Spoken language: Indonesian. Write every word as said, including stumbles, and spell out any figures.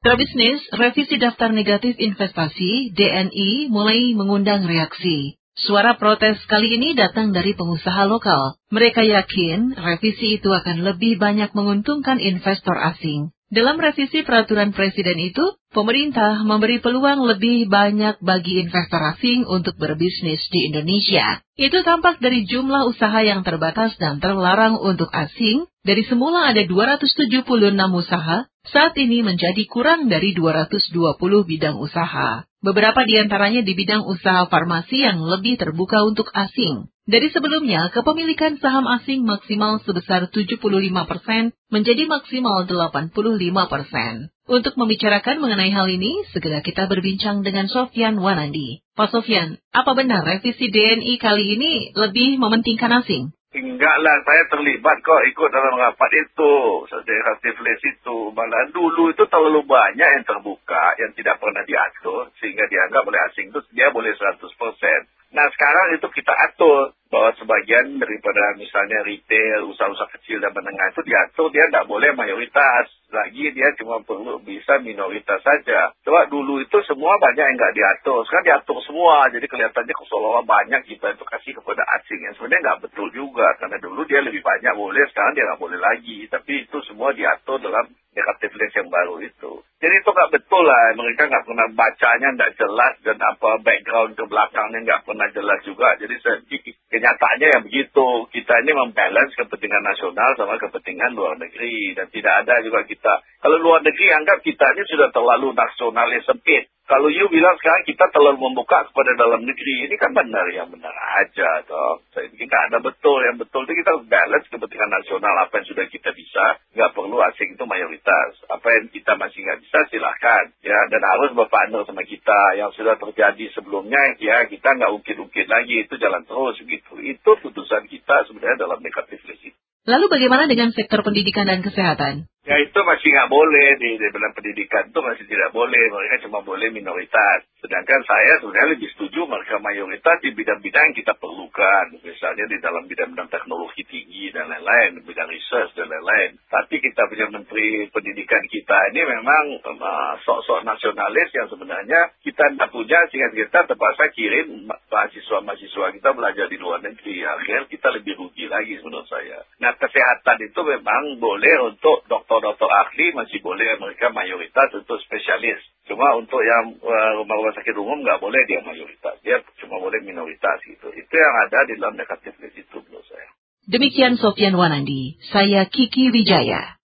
Mitra bisnis, revisi daftar negatif investasi D N I mulai mengundang reaksi. Suara protes kali ini datang dari pengusaha lokal. Mereka yakin revisi itu akan lebih banyak menguntungkan investor asing. Dalam revisi peraturan presiden itu, pemerintah memberi peluang lebih banyak bagi investor asing untuk berbisnis di Indonesia. Itu tampak dari jumlah usaha yang terbatas dan terlarang untuk asing. Dari semula ada dua ratus tujuh puluh enam usaha, saat ini menjadi kurang dari dua ratus dua puluh bidang usaha. Beberapa di antaranya di bidang usaha farmasi yang lebih terbuka untuk asing. Dari sebelumnya, kepemilikan saham asing maksimal sebesar tujuh puluh lima persen menjadi maksimal delapan puluh lima persen. Untuk membicarakan mengenai hal ini, segera kita berbincang dengan Sofyan Wanandi. Pak Sofyan, apa benar revisi D N I kali ini lebih mementingkan asing? Enggak lah, saya terlibat kok ikut dalam rapat itu, negatif list itu. Malah dulu itu terlalu banyak yang terbuka, yang tidak pernah diatur, sehingga dianggap oleh asing itu dia boleh seratus persen. Nah sekarang itu kita atur, bahwa sebagian daripada misalnya retail, usaha-usaha kecil dan menengah itu diatur, dia tidak boleh mayoritas. Lagi dia cuma perlu bisa minoritas saja. Coba dulu itu semua banyak yang nggak diatur, sekarang diatur semua. Jadi kelihatannya seolah-olah banyak kita itu kasih kepada asing. Yang sebenarnya nggak betul juga, karena dulu dia lebih banyak boleh, sekarang dia nggak boleh lagi. Tapi itu semua diatur dalam negatif list yang baru itu. Jadi itu nggak betul lah, mereka nggak pernah bacanya, nggak jelas, dan apa background ke belakangnya nggak pernah jelas juga. Jadi kenyataannya yang begitu, kita ini membalance kepentingan nasional sama kepentingan luar negeri, dan tidak ada juga kita. Kalau luar negeri anggap kita ini sudah terlalu nasionalis sempit. Kalau you bilang sekarang kita terlalu membuka kepada dalam negeri, ini kan benar, yang benar aja toh. Saya pikir nggak ada betul, yang betul itu kita balance kepentingan nasional, apa yang sudah kita bisa, nggak perlu asing itu mayoritas. Apa yang kita masih nggak bisa silahkan, ya, dan harus berpartner sama kita. Yang sudah terjadi sebelumnya, ya kita nggak ungkit-ungkit lagi, itu jalan terus gitu. Itu putusan kita sebenarnya dalam negatif list itu. Lalu bagaimana dengan sektor pendidikan dan kesehatan? Ya itu masih nggak boleh, di, di dalam pendidikan itu masih tidak boleh, mereka cuma boleh minoritas. Sedangkan saya sebenarnya lebih setuju mereka mayoritas di bidang-bidang yang kita perlukan. Misalnya di dalam bidang-bidang teknologi tinggi dan lain-lain, bidang research dan lain-lain. Tapi kita punya menteri pendidikan kita ini memang uh, sok-sok nasionalis yang sebenarnya kita tidak punya, sehingga kita terpaksa kirim mahasiswa-mahasiswa kita belajar di luar negeri. Akhirnya kita lebih rugi lagi menurut saya. Nah kesehatan itu memang boleh untuk dokter dokter ahli, masih boleh mereka mayoritas untuk spesialis. Cuma untuk yang uh, rumah-rumah sakit umum nggak boleh dia mayoritas. Dia cuma boleh minoritas gitu. Itu yang ada di dalam negatif list itu menurut saya. Demikian Sofyan Wanandi, saya Kiki Wijaya.